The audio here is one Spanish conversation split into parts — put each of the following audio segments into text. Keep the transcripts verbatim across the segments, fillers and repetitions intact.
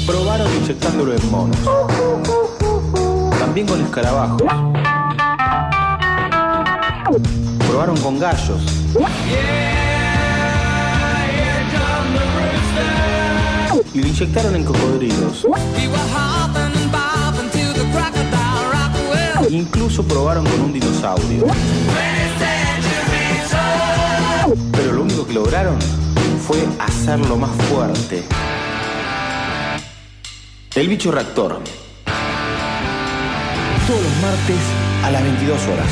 Probaron inyectándolo en monos. También con escarabajos. Probaron con gallos. Y lo inyectaron en cocodrilos. Incluso probaron con un dinosaurio. Pero lo único que lograron fue hacerlo más fuerte. El bicho reactor. Todos los martes a las veintidós horas.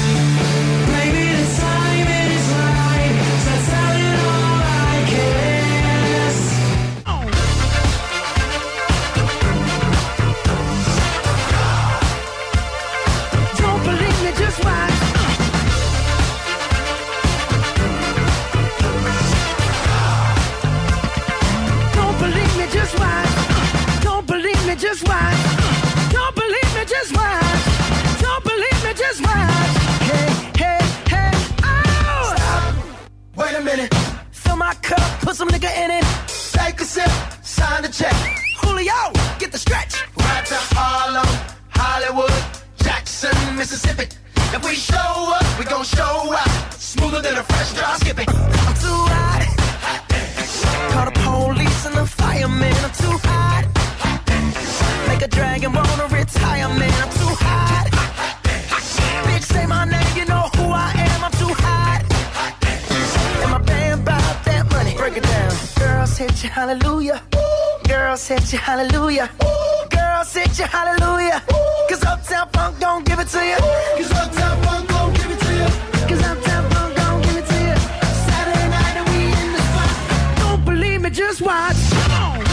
Just watch. Don't believe me, just watch. Don't believe me, just watch. Hey, hey, hey, oh! Stop. Wait a minute. Fill my cup, put some nigga in it. Take a sip, sign the check. Julio, get the stretch. Right to Harlem, Hollywood, Jackson, Mississippi. If we show up, we gon' show out. Smoother than a fresh drop skipping. I'm too hot. Call the police and the firemen. I'm too hot. Make a dragon wanna retire, man, I'm too hot. Bitch, say my name, you know who I am, I'm too hot. And my band bought that money. Break it down. Girls hit you, hallelujah. Girls hit you, hallelujah. Girls hit you, hallelujah. Cause Uptown Funk don't give it to you. Cause Uptown Funk don't give it to you. Cause Uptown Funk don't give it to you. Saturday night and we in the spot. Don't believe me, just watch. Come on.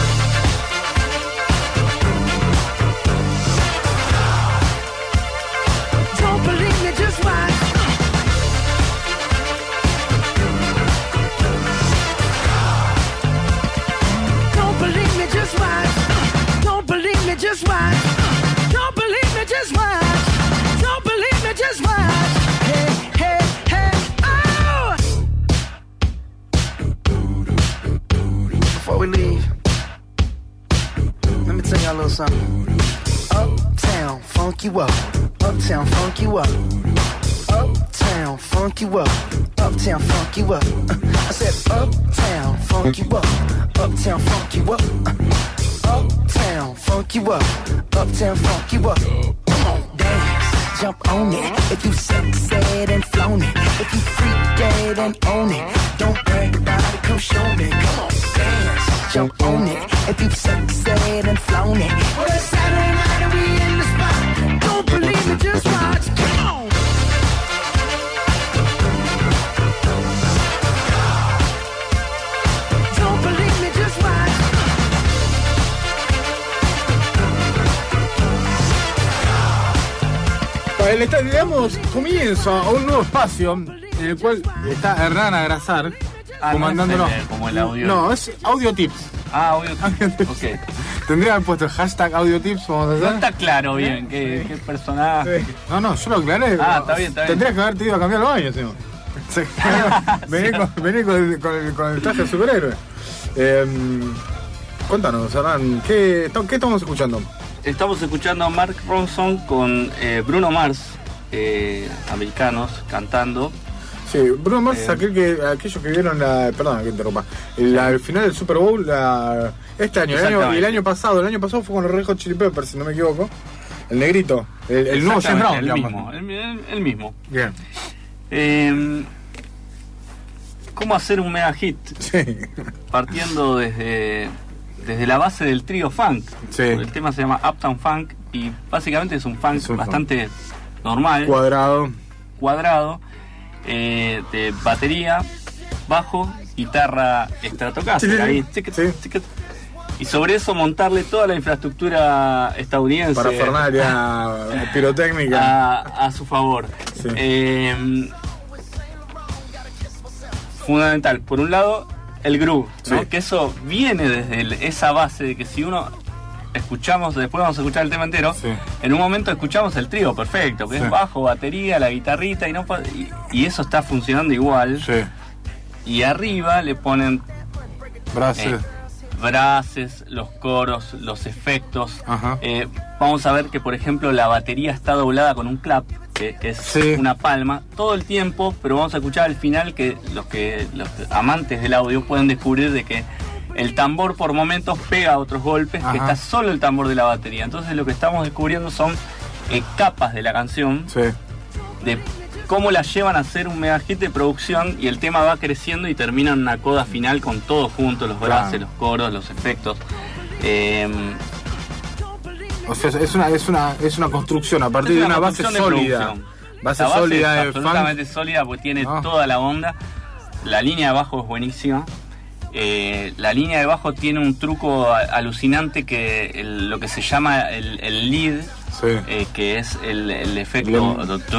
Just watch. Don't believe me, just watch. Don't believe me, just watch. Don't believe me, just watch. Don't believe me, just watch. Hey, hey, hey, oh! Before we leave, let me tell y'all a little something. Uptown, funk you up. Uptown, funk you up. Uptown, funk you up. Uptown, funk you up. Uh, I said, Uptown, funk you up. Uptown, funk you up. Uh, uptown, funk you up. Uptown, funk you up. Come on, dance, jump on it. If you sexed and flown it. If you freak dead and own it. Don't brag about it, come show me. Come on, dance, jump on it. If you sexed and flown it. Well, it's Saturday night and we in the spot. Don't believe me, just watch. Come on. Don't believe me, just watch. Le, está, le damos comienzo a un nuevo espacio en el cual está Hernán Agrazar ah, comandándolo. No es el, como el audio. No, es audio tips. Ah, audio tips. Okay. Tendría que haber puesto el hashtag audio tips. Vamos a hacer. No está claro bien qué, qué personaje. Sí. No, no, yo lo aclaré. Ah, está bien, está bien. Tendrías que haberte ido a cambiar los baños, ¿sí? Sí. Vení, con, vení con, el, con, el, con el traje de superhéroe. Eh, cuéntanos, Hernán, ¿qué, ¿qué estamos escuchando? Estamos escuchando a Mark Ronson con eh, Bruno Mars, eh, americanos, cantando. Sí, Bruno Mars es eh, aquel que, aquellos que vieron la... Perdón que interrumpa. La, el final del Super Bowl la, este año, el año, el año pasado. El año pasado fue con los Red Hot Chili Peppers, si no me equivoco. El negrito. El, el nuevo James Brown. El mismo, el, el, el mismo. Bien. Eh, ¿Cómo hacer un mega hit? Sí. Partiendo desde... desde la base del trío funk. Sí. El tema se llama Uptown Funk y básicamente es un funk es un bastante funk. normal. Cuadrado. Cuadrado. Eh, de batería, bajo, guitarra Stratocaster. Sí, ahí, chiquet, sí. chiquet, y sobre eso montarle toda la infraestructura estadounidense. Parafernalia, pirotécnica. A, a su favor. Sí. Eh, fundamental. Por un lado, el groove, ¿no? Sí. Que eso viene desde el, esa base de que si uno escuchamos, después vamos a escuchar el tema entero, sí. en un momento escuchamos el trío perfecto, que sí. es bajo, batería, la guitarrita y, no, y, y eso está funcionando igual. Sí. Y arriba le ponen Brasil. Eh, brasses, los coros, los efectos. Eh, vamos a ver que, por ejemplo, la batería está doblada con un clap, que, que es sí. una palma, todo el tiempo, pero vamos a escuchar al final que los, que los amantes del audio pueden descubrir de que el tambor por momentos pega otros golpes, Ajá. que está solo el tambor de la batería. Entonces lo que estamos descubriendo son eh, capas de la canción, sí. de cómo la llevan a hacer un mega hit de producción, y el tema va creciendo y termina en una coda final con todo junto, los brasses, claro. los coros, los efectos. Eh, o sea, es una, es una, es una construcción a partir de una base sólida. Base, base sólida es absolutamente funk. sólida, porque tiene no. toda la onda. La línea de bajo es buenísima. Eh, la línea de bajo tiene un truco alucinante, que el, lo que se llama el, el lead, sí. eh, que es el, el efecto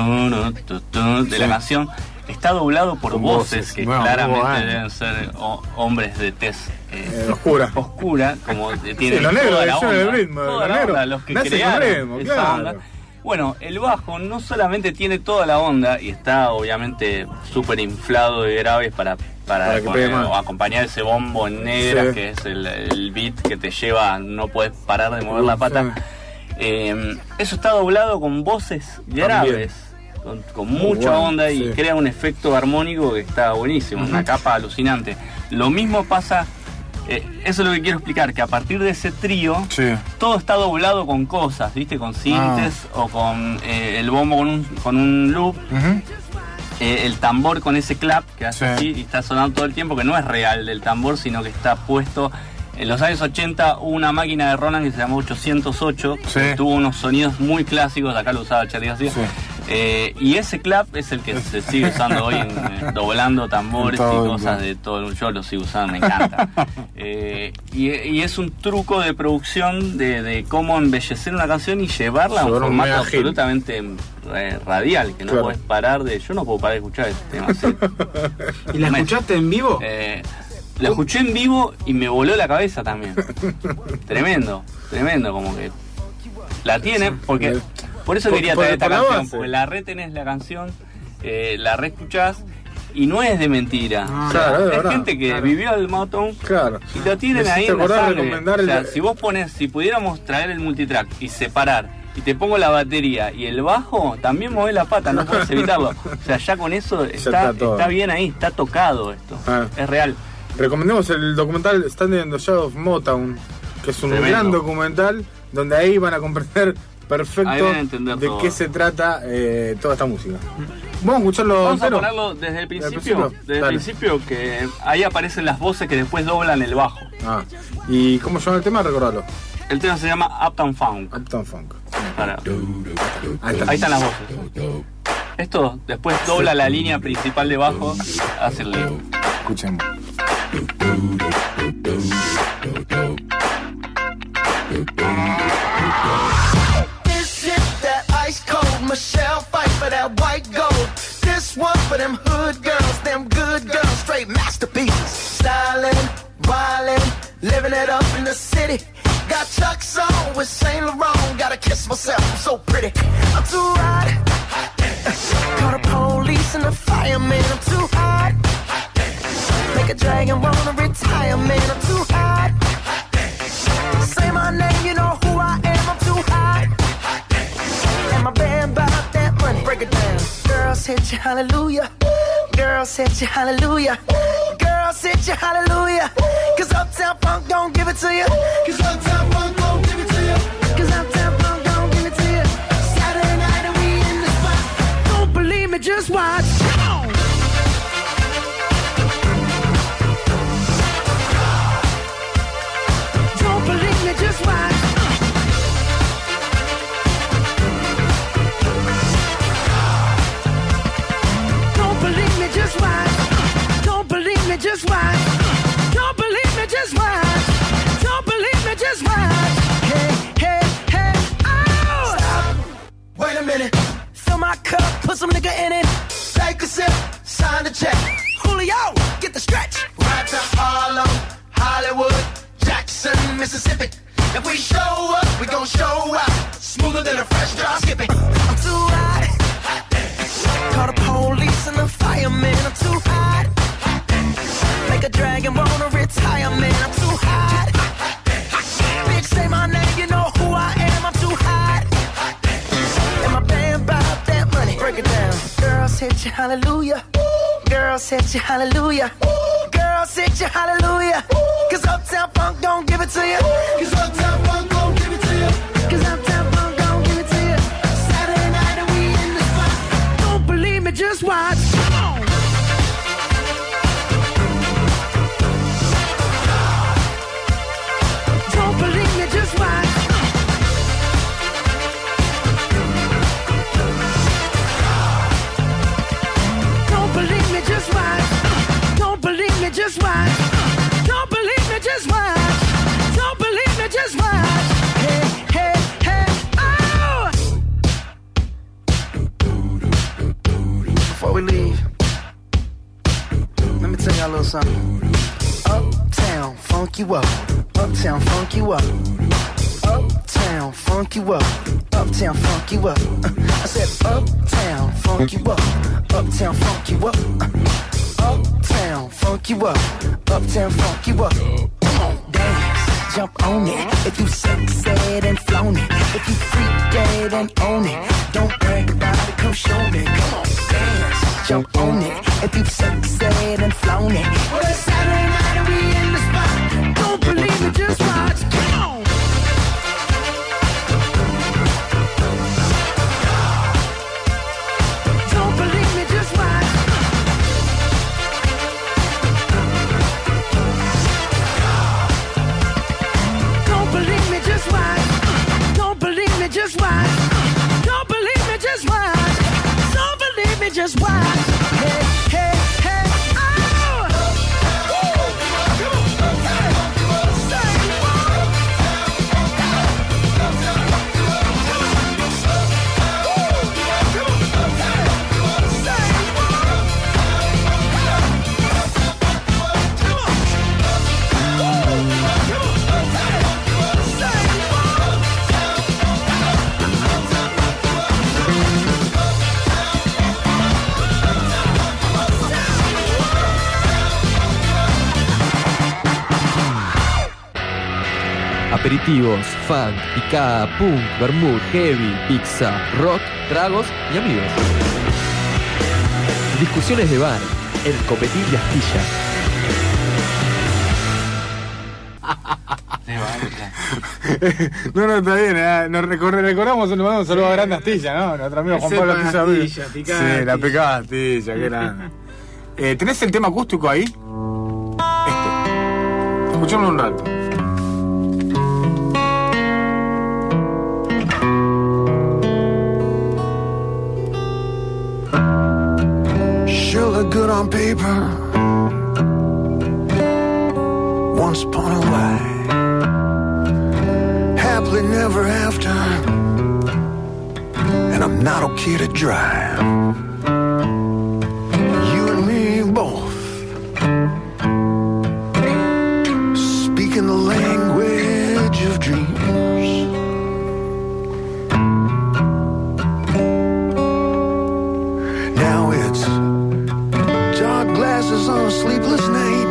de sí. la canción, está doblado por Con voces, voces que bueno, claramente bueno. deben ser o, hombres de tez eh, eh, oscura, oscura como tienen sí, lo negro, toda la onda, el ritmo, toda la onda, los que crearon ritmo, esa claro. onda. Bueno, el bajo no solamente tiene toda la onda y está obviamente súper inflado de graves para, para, para poner, o acompañar ese bombo en negra, sí. que es el, el beat que te lleva a no poder parar de mover la pata. Sí. Eh, eso está doblado con voces graves, con, con mucha bueno, onda, y sí. crea un efecto armónico que está buenísimo, uh-huh. una capa alucinante. Lo mismo pasa... Eh, eso es lo que quiero explicar, que a partir de ese trío sí. todo está doblado con cosas, ¿viste? Con sintes ah. o con eh, el bombo con un, con un loop, uh-huh. eh, el tambor con ese clap que hace sí. así y está sonando todo el tiempo, que no es real del tambor, sino que está puesto. En los años ochenta hubo una máquina de Roland que se llamó ochocientos ocho, sí. que tuvo unos sonidos muy clásicos, acá lo usaba Charlie García. Sí. Eh, y ese clap es el que se sigue usando hoy, en, eh, doblando tambores todo, y cosas de todo. Yo lo sigo usando, me encanta. Eh, y, y es un truco de producción de, de cómo embellecer una canción y llevarla a un formato absolutamente eh, radial, que no claro. podés parar de... Yo no puedo parar de escuchar este tema. ¿Sí? ¿Y la escuchaste en vivo? Eh, la escuché en vivo y me voló la cabeza también. Tremendo, tremendo, como que la tiene, porque... Por eso quería traer esta canción, porque la re tenés la canción, eh, la re escuchás y no es de mentira. Ah, claro, es verdad, gente que claro. vivió el Motown claro. y lo tienen ahí en la sangre. O sea, el... si vos pones, si pudiéramos traer el multitrack y separar, y te pongo la batería y el bajo, también movés la pata, no puedes evitarlo. O sea, ya con eso está, está, está bien ahí, está tocado esto, ah. es real. Recomendemos el documental Standing in the Shadow of Motown, que es un Tremendo. gran documental donde ahí van a comprender perfecto de todo. Qué se trata eh, toda esta música. Vamos a escucharlo Vamos entero. a ponerlo desde el principio. Desde el principio, que ahí aparecen las voces que después doblan el bajo. Ah. ¿Y cómo se llama el tema? Recordalo. El tema se llama Uptown Funk. Uptown Funk. Para. Ahí, está. ahí están las voces. Esto después dobla la línea principal de bajo, hace el lío. Escuchemos. Michelle fight for that white gold. This one for them hood girls, them good girls, straight masterpieces. Stylin', wildin', living it up in the city. Got Chuck's on with Saint Laurent. Gotta kiss myself, I'm so pretty. I'm too hot. Call the police and the fireman. I'm too hot. Make a dragon wanna retire, man. I'm too hot. Say my name, you know who I am. I'm too hot. And my band bought that money, break it down. Girls hit you hallelujah. Girls hit you hallelujah. Girls hit you hallelujah. Cause Uptown Funk don't give it to you. Cause Uptown Funk don't give it to you. Cause Uptown Funk don't give it to you. Saturday night and we in the spot. Don't believe me, just watch. Don't believe me, just watch. Just watch. Don't believe me, just watch. Don't believe me, just watch. Don't believe me, just watch. Hey, hey, hey, oh! Stop. Wait a minute. Fill my cup, put some nigga in it. Take a sip, sign the check. Julio, get the stretch. Right to Harlem, Hollywood, Jackson, Mississippi. If we show up, we gon' show out. Smoother than a fresh drop skipping. I'm too hot. Call the police and the fireman. I'm too hot. Make a dragon wanna retire, man. I'm too hot. hallelujah. Girls hit you hallelujah. Girls hit you hallelujah. Cause Uptown Funk don't give it to you. Cause Uptown Funk don't give it to you. Cause Uptown Funk don't give it to you. Saturday night and we in the spot. Don't believe me, just watch. Come on. Don't believe me, just watch. Just watch. Don't believe me, just watch. Don't believe me, just watch. Don't believe me, just watch. Hey, hey, hey, oh! Before we leave, let me tell y'all a little something. Uptown, funk you up. Uptown, funk you up. Uptown, funk you up. Uptown, funk you up. I said uptown, funk you up. Uptown, funk you up. Uptown, funk you up. Uptown, funk you up. Come on, dance, jump on it. If you sexed and flown it, if you freak dead and own it, don't brag about it, come show me. Come on, dance, jump on it. If you sexed and flown it, well, it's Saturday night and we in the spot. Don't believe it, just watch. Come on. Just watch. Don't believe me, just watch. Don't believe me, just watch. Hey, hey, hey, oh! Aperitivos, funk, picada, punk, vermouth, heavy, pizza, rock, tragos y amigos. Discusiones de bar, el Copetín de Astilla. No, no, está bien, eh. Nos recordamos, nos mandamos un saludo a Grande Astilla, ¿no? Nuestro amigo Juan Pablo Astilla. Astilla picada, sí, Astilla. La picada Astilla, qué grande. eh, ¿Tenés el tema acústico ahí? Este. Escuchémoslo un rato. Sure look good on paper. Once upon a while, happily never after. And I'm not okay to drive. You and me both, speaking the language of dreams. Now it's dark glasses on a sleepless night.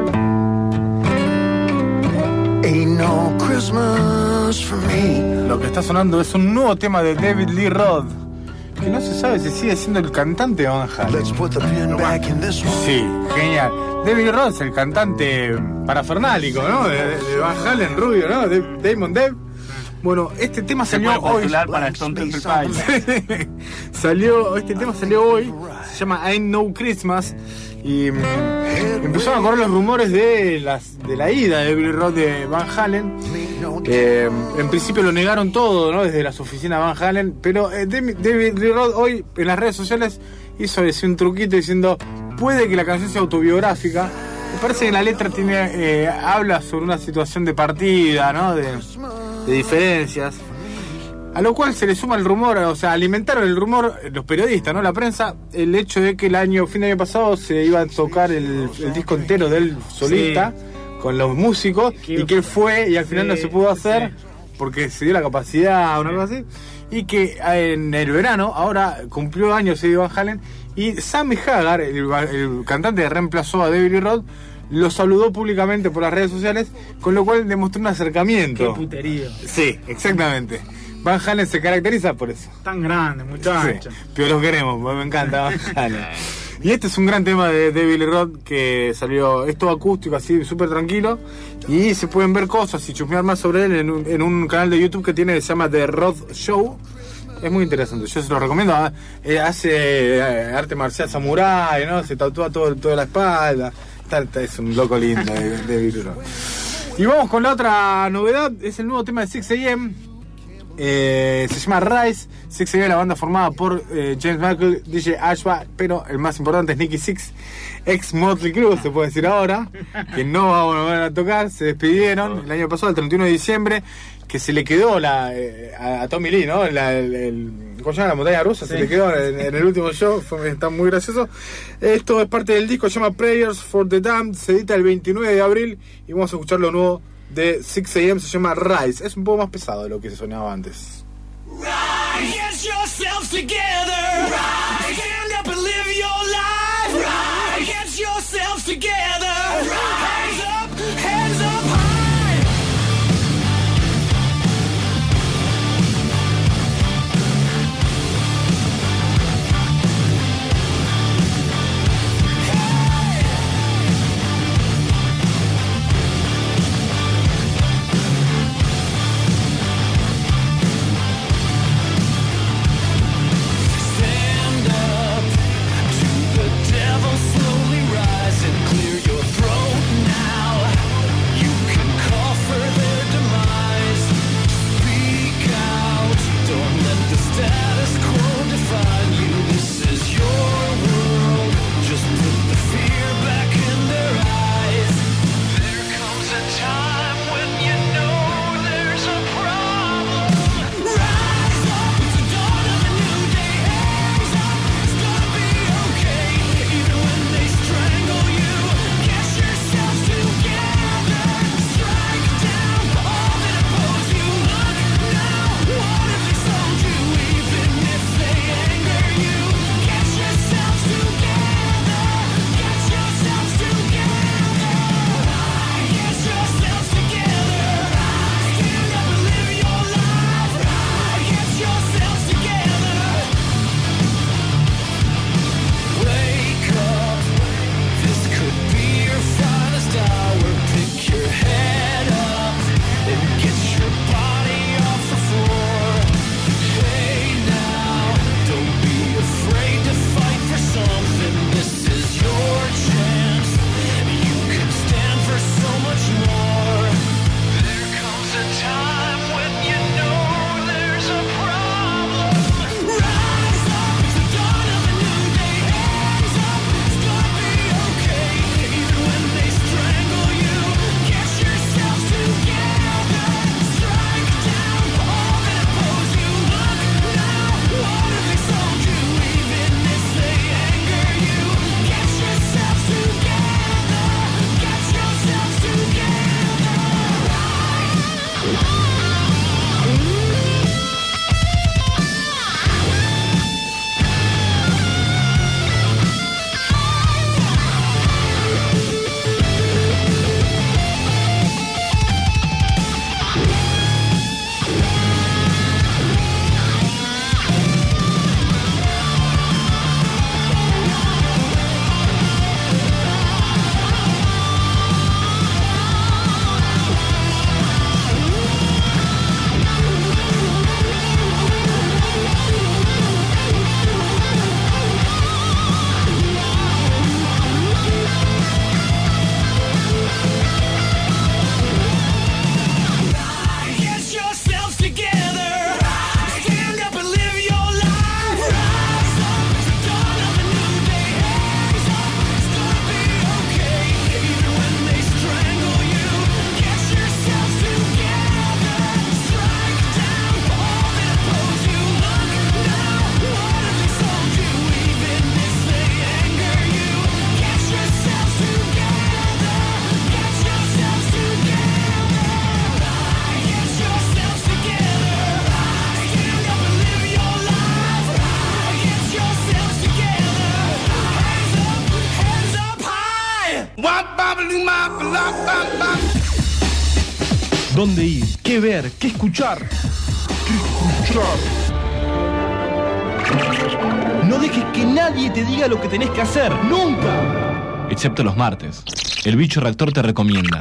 Ain't no Christmas for me. Lo que está sonando es un nuevo tema de David Lee Roth, que no se sabe si sigue siendo el cantante de Van Halen. Sí, genial. David Lee Roth es el cantante parafernálico, ¿no? De, de Van Halen, rubio, ¿no? De Damon Dave. Bueno, este tema salió se puede hoy. para Stone Temple Pilots. salió, este tema salió hoy. Se llama Ain't No Christmas. Y mm, empezaron a correr los rumores de, las, de la ida de David Lee Roth de Van Halen. Eh, en principio lo negaron todo, ¿no? Desde las oficinas de Van Halen. Pero eh, David Lee Roth hoy en las redes sociales hizo ese, un truquito diciendo: puede que la canción sea autobiográfica. Me parece que la letra tiene eh, habla sobre una situación de partida, ¿no? De, de diferencias. A lo cual se le suma el rumor, o sea, alimentaron el rumor los periodistas, ¿no? La prensa, el hecho de que el año, fin de año pasado se iba a tocar el, el disco entero del solista, sí, con los músicos, y que él fue y al final sí, no se pudo hacer, sí, porque se dio la capacidad o una cosa así, y que en el verano, ahora cumplió años Eddie Van Halen, y Sammy Hagar, el, el cantante que reemplazó a David Lee Roth, lo saludó públicamente por las redes sociales, con lo cual demostró un acercamiento. Qué puterío. Sí, exactamente. Van Halen se caracteriza por eso. Tan grande, muchachos. Sí, pero los queremos, me encanta Van Halen. Y este es un gran tema de, de Billy Roth que salió, es todo acústico, así, súper tranquilo. Y se pueden ver cosas y chusmear más sobre él en un, en un canal de YouTube que tiene que se llama The Roth Show. Es muy interesante, yo se lo recomiendo. Eh, hace eh, arte marcial samurái, ¿no? Se tatúa todo, toda la espalda. Está, está, es un loco lindo de, de Billy Roth. Y vamos con la otra novedad, es el nuevo tema de six a m. Eh, se llama Rise. six a m, la banda formada por eh, James Michael, D J Ashba, pero el más importante es Nicky Six, ex Motley Crue, se puede decir ahora, que no va a volver a tocar. Se despidieron el año pasado, el treinta y uno de diciembre, que se le quedó la eh, a, a Tommy Lee, ¿no? La, el, el, ¿Cómo se llama? La montaña rusa, sí. Se le quedó en, en el último show, fue, está muy gracioso. Esto es parte del disco, se llama Prayers for the Damned, se edita el veintinueve de abril y vamos a escuchar lo nuevo de six a m, se llama Rise. Es un poco más pesado de lo que se sonaba antes. Rise, get yourselves together. Rise, stand up and live your life. Rise, get yourselves together. Rise, hands up, hands up high. ¿Dónde ir? ¿Qué ver? ¿Qué escuchar? escuchar. No dejes que nadie te diga lo que tenés que hacer, nunca. Excepto los martes. El bicho reactor te recomienda.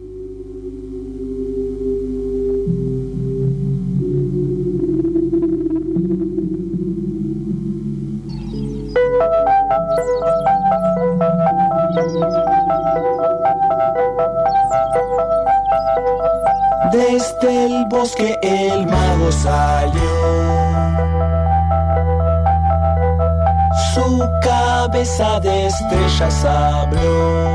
Desde el bosque el mago salió. Su cabeza de estrellas habló.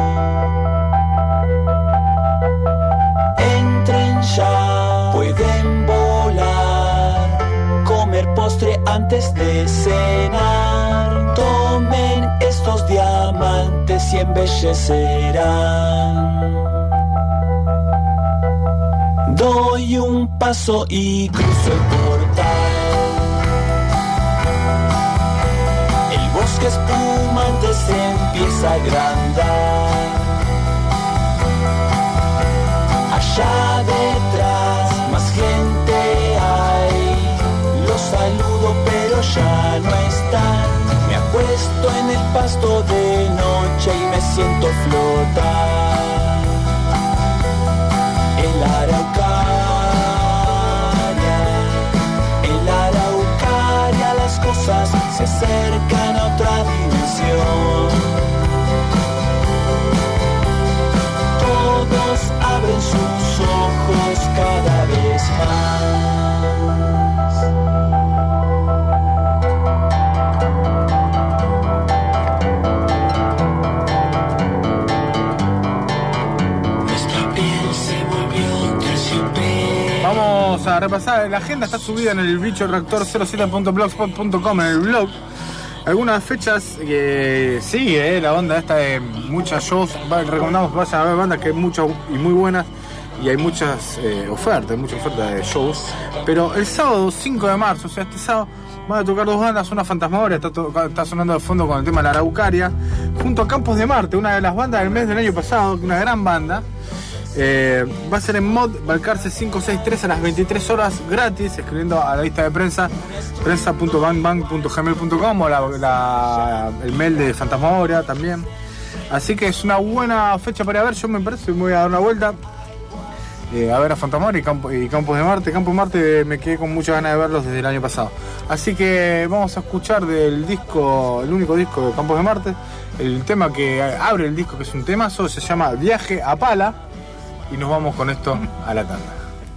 Entren ya, pueden volar, comer postre antes de cenar. Tomen estos diamantes y embellecerán. Doy un paso y cruzo el portal. El bosque espumante se empieza a agrandar. Allá detrás más gente hay. Los saludo pero ya no están. Me acuesto en el pasto de noche y me siento flotar. El araucaria, el araucaria, las cosas se acercan a otra dimensión. Todos abren sus ojos cada vez más. Vamos a repasar, la agenda está subida en el bicho reactor cero siete punto blogspot punto com, en el blog. Algunas fechas que sigue eh, la banda esta de muchas shows. Recomendamos que vayan a ver bandas que hay muchas y muy buenas. Y hay muchas eh, ofertas, muchas ofertas de shows. Pero el sábado cinco de marzo, o sea este sábado, van a tocar dos bandas. Una Fantasmagoria, está, to- está sonando de fondo con el tema de la Araucaria, junto a Campos de Marte, una de las bandas del mes del año pasado, una gran banda. Eh, va a ser en Mod Balcarce cinco seis tres a las veintitrés horas, gratis, escribiendo a la lista de prensa prensa punto bang bang punto gmail punto com o la, la, el mail de Fantasmagoria también. Así que es una buena fecha para ir a ver. Yo me parece, me voy a dar una vuelta eh, a ver a Fantasmagoria y, Campo, y Campos de Marte. Campos de Marte me quedé con muchas ganas de verlos desde el año pasado. Así que vamos a escuchar del disco, el único disco de Campos de Marte, el tema que abre el disco, que es un temazo, se llama Viaje a Pala. Y nos vamos con esto a la tanda.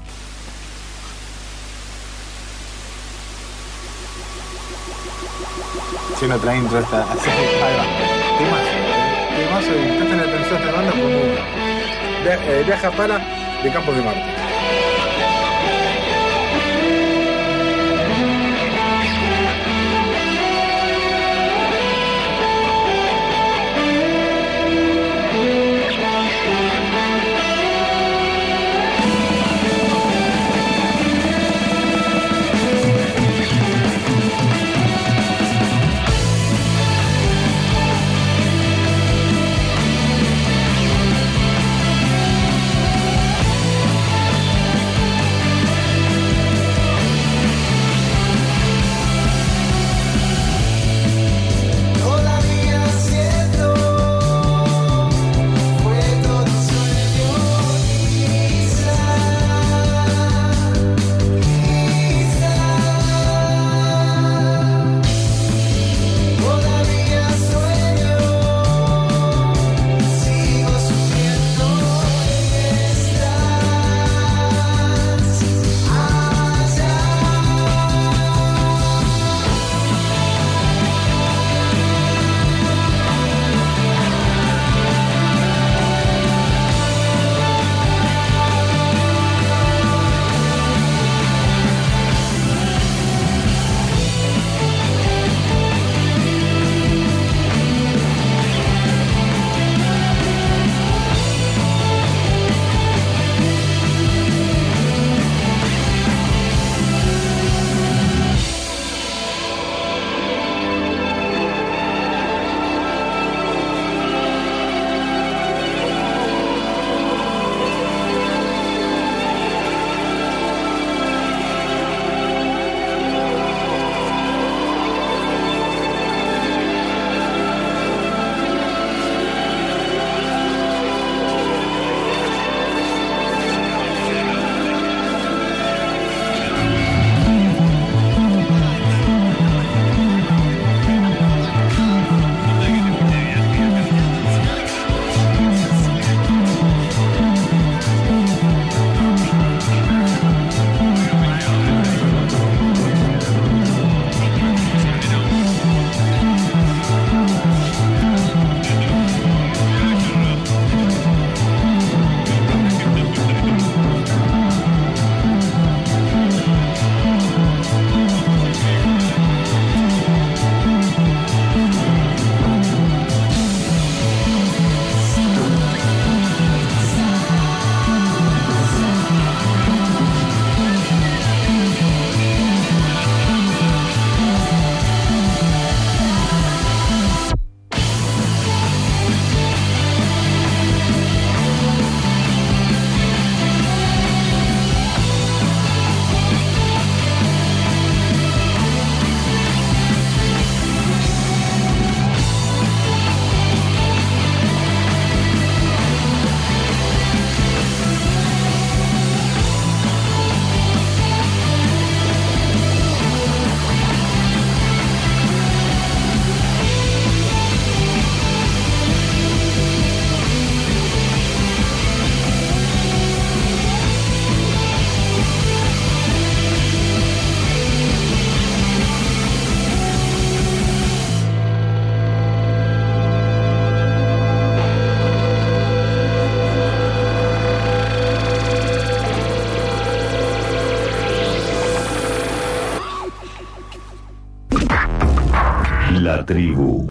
Si no trae intro esta. Así que ahí va. Temazo. Temazo y presten atención a esta banda porque eh, Viaja a Pala de Campos de Marte. La tribu.